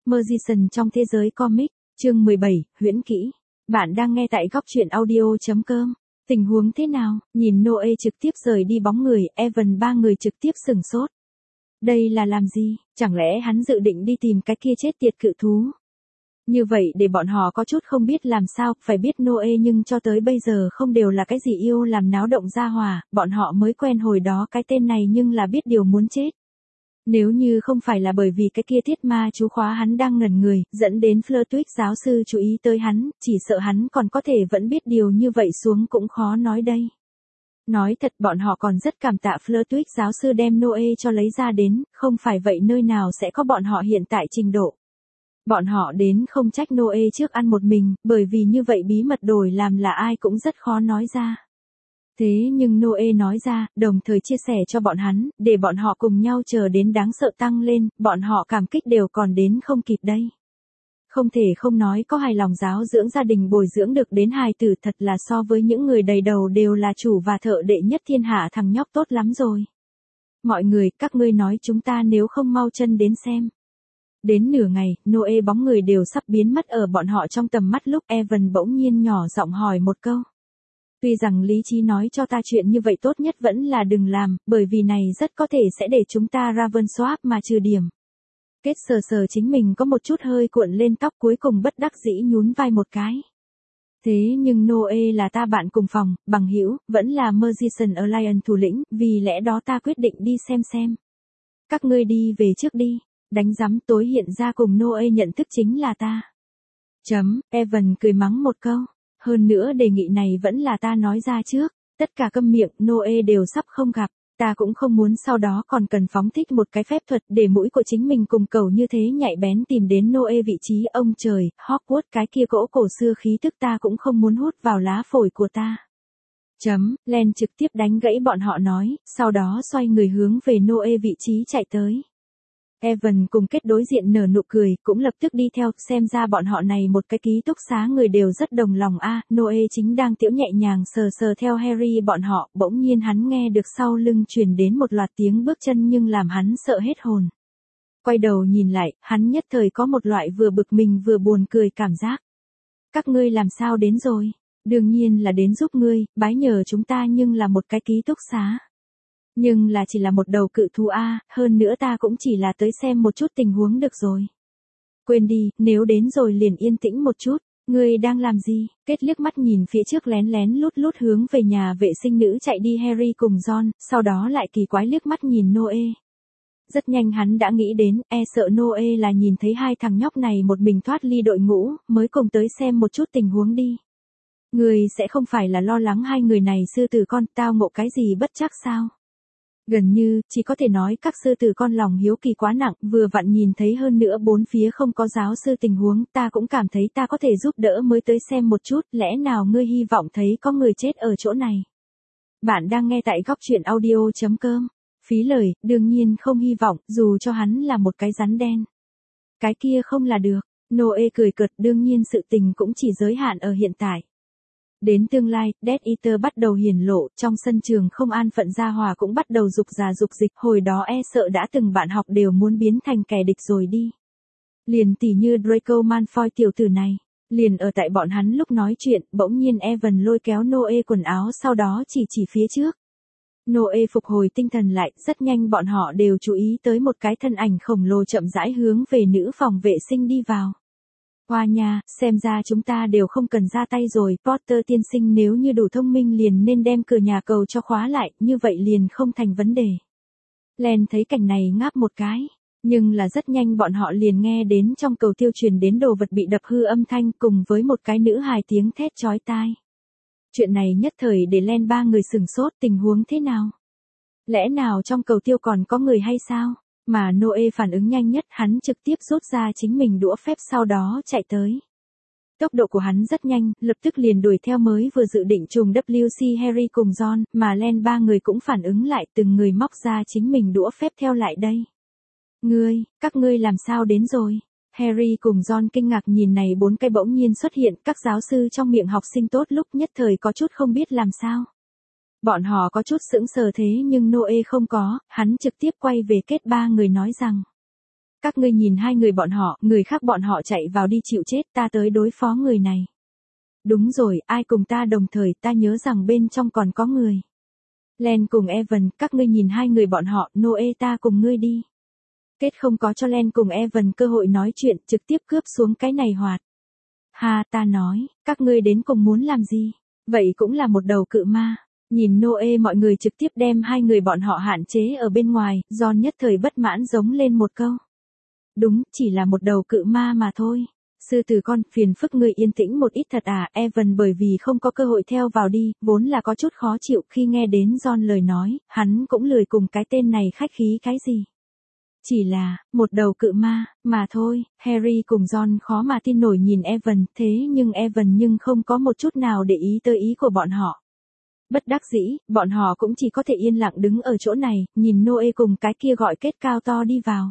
Magician trong thế giới comic, chương 17, huyễn kỹ. Bạn đang nghe tại góc truyện audio.com. Tình huống thế nào? Nhìn Noe trực tiếp rời đi bóng người, Evan ba người trực tiếp sửng sốt. Đây là làm gì? Chẳng lẽ hắn dự định đi tìm cái kia chết tiệt cự thú? Như vậy để bọn họ có chút không biết làm sao, phải biết Noe nhưng cho tới bây giờ không đều là cái gì yêu làm náo động ra hòa, bọn họ mới quen hồi đó cái tên này nhưng là biết điều muốn chết. Nếu như không phải là bởi vì cái kia thiết ma chú khóa hắn đang ngẩn người, dẫn đến Flitwick giáo sư chú ý tới hắn, chỉ sợ hắn còn có thể vẫn biết điều như vậy xuống cũng khó nói đây. Nói thật bọn họ còn rất cảm tạ Flitwick giáo sư đem Noe cho lấy ra đến, không phải vậy nơi nào sẽ có bọn họ hiện tại trình độ. Bọn họ đến không trách Noe trước ăn một mình, bởi vì như vậy bí mật đổi làm là ai cũng rất khó nói ra. Thế nhưng Noe nói ra, đồng thời chia sẻ cho bọn hắn, để bọn họ cùng nhau chờ đến đáng sợ tăng lên, bọn họ cảm kích đều còn đến không kịp đây. Không thể không nói có hài lòng giáo dưỡng gia đình bồi dưỡng được đến hài tử thật là so với những người đầy đầu đều là chủ và thợ đệ nhất thiên hạ thằng nhóc tốt lắm rồi. Mọi người, các ngươi nói chúng ta nếu không mau chân đến xem. Đến nửa ngày, Noe bóng người đều sắp biến mất ở bọn họ trong tầm mắt lúc Evan bỗng nhiên nhỏ giọng hỏi một câu. Tuy rằng lý trí nói cho ta chuyện như vậy tốt nhất vẫn là đừng làm, bởi vì này rất có thể sẽ để chúng ta Ravenswap mà trừ điểm. Kết sờ sờ chính mình có một chút hơi cuộn lên tóc cuối cùng bất đắc dĩ nhún vai một cái. Thế nhưng Noe là ta bạn cùng phòng, bằng hữu, vẫn là Magician Alliance thủ lĩnh, vì lẽ đó ta quyết định đi xem. Các ngươi đi về trước đi, đánh rắm tối hiện ra cùng Noe nhận thức chính là ta. Evan cười mắng một câu. Hơn nữa đề nghị này vẫn là ta nói ra trước, tất cả câm miệng, Noe đều sắp không gặp, ta cũng không muốn sau đó còn cần phóng thích một cái phép thuật để mũi của chính mình cùng cầu như thế nhạy bén tìm đến Noe vị trí ông trời, Hogwarts cái kia cỗ cổ xưa khí tức ta cũng không muốn hút vào lá phổi của ta. Len trực tiếp đánh gãy bọn họ nói, sau đó xoay người hướng về Noe vị trí chạy tới. Evan cùng kết đối diện nở nụ cười, cũng lập tức đi theo, xem ra bọn họ này một cái ký túc xá người đều rất đồng lòng a. Noe chính đang tiễu nhẹ nhàng sờ theo Harry bọn họ, bỗng nhiên hắn nghe được sau lưng truyền đến một loạt tiếng bước chân nhưng làm hắn sợ hết hồn. Quay đầu nhìn lại, hắn nhất thời có một loại vừa bực mình vừa buồn cười cảm giác. Các ngươi làm sao đến rồi? Đương nhiên là đến giúp ngươi, bái nhờ chúng ta nhưng là một cái ký túc xá. Nhưng là chỉ là một đầu cự thú a, hơn nữa ta cũng chỉ là tới xem một chút tình huống được rồi. Quên đi, nếu đến rồi liền yên tĩnh một chút, ngươi đang làm gì? Kết liếc mắt nhìn phía trước lén lút hướng về nhà vệ sinh nữ chạy đi Harry cùng John, sau đó lại kỳ quái liếc mắt nhìn Noe. Rất nhanh hắn đã nghĩ đến, sợ Noe là nhìn thấy hai thằng nhóc này một mình thoát ly đội ngũ, mới cùng tới xem một chút tình huống đi. Ngươi sẽ không phải là lo lắng hai người này sư tử con tao ngộ cái gì bất chắc sao? Gần như, chỉ có thể nói các sư tử con lòng hiếu kỳ quá nặng, vừa vặn nhìn thấy hơn nữa bốn phía không có giáo sư tình huống, ta cũng cảm thấy ta có thể giúp đỡ mới tới xem một chút, lẽ nào ngươi hy vọng thấy có người chết ở chỗ này. Bạn đang nghe tại góc truyện audio.com. Phí lời, đương nhiên không hy vọng, dù cho hắn là một cái rắn đen. Cái kia không là được, Noe cười cợt, đương nhiên sự tình cũng chỉ giới hạn ở hiện tại. Đến tương lai, Death Eater bắt đầu hiển lộ, trong sân trường không an phận gia hòa cũng bắt đầu dục dịch, hồi đó sợ đã từng bạn học đều muốn biến thành kẻ địch rồi đi. Liền tỉ như Draco Malfoy tiểu tử này, liền ở tại bọn hắn lúc nói chuyện, bỗng nhiên Evan lôi kéo Noe quần áo sau đó chỉ phía trước. Noe phục hồi tinh thần lại, rất nhanh bọn họ đều chú ý tới một cái thân ảnh khổng lồ chậm rãi hướng về nữ phòng vệ sinh đi vào. Hoa nha, xem ra chúng ta đều không cần ra tay rồi, Potter tiên sinh nếu như đủ thông minh liền nên đem cửa nhà cầu cho khóa lại, như vậy liền không thành vấn đề. Len thấy cảnh này ngáp một cái, nhưng là rất nhanh bọn họ liền nghe đến trong cầu tiêu truyền đến đồ vật bị đập hư âm thanh cùng với một cái nữ hài tiếng thét chói tai. Chuyện này nhất thời để Len ba người sửng sốt, tình huống thế nào? Lẽ nào trong cầu tiêu còn có người hay sao? Mà Noe phản ứng nhanh nhất, hắn trực tiếp rút ra chính mình đũa phép sau đó chạy tới. Tốc độ của hắn rất nhanh, lập tức liền đuổi theo mới vừa dự định trùng WC Harry cùng John, mà Len ba người cũng phản ứng lại, từng người móc ra chính mình đũa phép theo lại đây. Các ngươi làm sao đến rồi? Harry cùng John kinh ngạc nhìn này bốn cái bỗng nhiên xuất hiện, các giáo sư trong miệng học sinh tốt lúc nhất thời có chút không biết làm sao. Bọn họ có chút sững sờ thế nhưng Noe không có, hắn trực tiếp quay về kết ba người nói rằng. Các ngươi nhìn hai người bọn họ, người khác bọn họ chạy vào đi chịu chết, ta tới đối phó người này. Đúng rồi, ai cùng ta đồng thời, ta nhớ rằng bên trong còn có người. Len cùng Evan, các ngươi nhìn hai người bọn họ, Noe ta cùng ngươi đi. Kết không có cho Len cùng Evan cơ hội nói chuyện, trực tiếp cướp xuống cái này hoạt. Ha, ta nói, các ngươi đến cùng muốn làm gì? Vậy cũng là một đầu cự ma. Nhìn Noe mọi người trực tiếp đem hai người bọn họ hạn chế ở bên ngoài, John nhất thời bất mãn giống lên một câu. Đúng, chỉ là một đầu cự ma mà thôi. Sư tử con, phiền phức ngươi yên tĩnh một ít thật à, Evan bởi vì không có cơ hội theo vào đi, vốn là có chút khó chịu khi nghe đến John lời nói, hắn cũng lười cùng cái tên này khách khí cái gì. Chỉ là, một đầu cự ma, mà thôi, Harry cùng John khó mà tin nổi nhìn Evan, thế nhưng Evan không có một chút nào để ý tới ý của bọn họ. Bất đắc dĩ, bọn họ cũng chỉ có thể yên lặng đứng ở chỗ này, nhìn Noe cùng cái kia gọi kết cao to đi vào.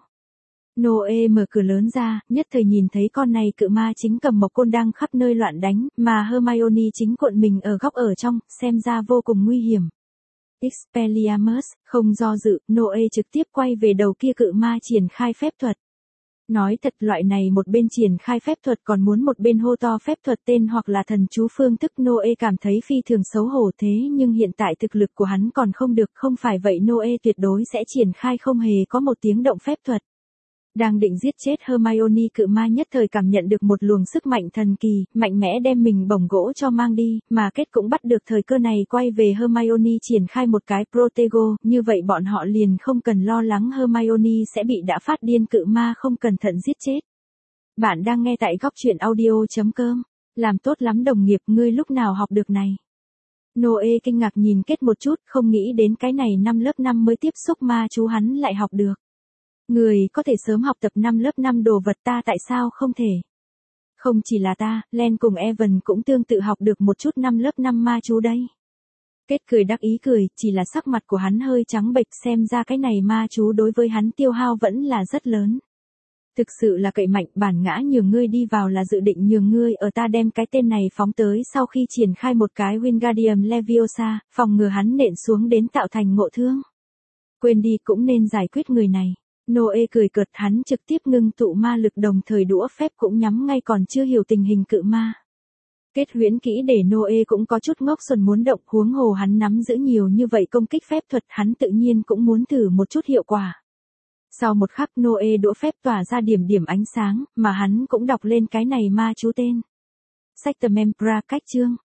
Noe mở cửa lớn ra, nhất thời nhìn thấy con này cự ma chính cầm một côn đang khắp nơi loạn đánh, mà Hermione chính cuộn mình ở góc ở trong, xem ra vô cùng nguy hiểm. Expelliarmus, không do dự, Noe trực tiếp quay về đầu kia cự ma triển khai phép thuật. Nói thật loại này một bên triển khai phép thuật còn muốn một bên hô to phép thuật tên hoặc là thần chú phương thức Noe cảm thấy phi thường xấu hổ thế nhưng hiện tại thực lực của hắn còn không được không phải vậy Noe tuyệt đối sẽ triển khai không hề có một tiếng động phép thuật. Đang định giết chết Hermione cự ma nhất thời cảm nhận được một luồng sức mạnh thần kỳ, mạnh mẽ đem mình bổng gỗ cho mang đi, mà kết cũng bắt được thời cơ này quay về Hermione triển khai một cái Protego, như vậy bọn họ liền không cần lo lắng Hermione sẽ bị đã phát điên cự ma không cẩn thận giết chết. Bạn đang nghe tại góc truyện audio.com, làm tốt lắm đồng nghiệp ngươi lúc nào học được này. Noe kinh ngạc nhìn kết một chút không nghĩ đến cái này năm lớp 5 mới tiếp xúc ma chú hắn lại học được. Người có thể sớm học tập năm lớp 5 đồ vật ta tại sao không thể? Không chỉ là ta, Len cùng Evan cũng tương tự học được một chút năm lớp 5 ma chú đây. Kết cười đắc ý cười, chỉ là sắc mặt của hắn hơi trắng bệch xem ra cái này ma chú đối với hắn tiêu hao vẫn là rất lớn. Thực sự là cậy mạnh bản ngã nhường ngươi đi vào là dự định nhường ngươi ở ta đem cái tên này phóng tới sau khi triển khai một cái Wingardium Leviosa, phòng ngừa hắn nện xuống đến tạo thành ngộ thương. Quên đi cũng nên giải quyết người này. Noe cười cợt hắn trực tiếp ngưng tụ ma lực đồng thời đũa phép cũng nhắm ngay còn chưa hiểu tình hình cự ma. Kết huyễn kỹ để Noe cũng có chút ngốc xuẩn muốn động huống hồ hắn nắm giữ nhiều như vậy công kích phép thuật hắn tự nhiên cũng muốn thử một chút hiệu quả. Sau một khắc Noe đũa phép tỏa ra điểm điểm ánh sáng mà hắn cũng đọc lên cái này ma chú tên. Sectemempra cách chương.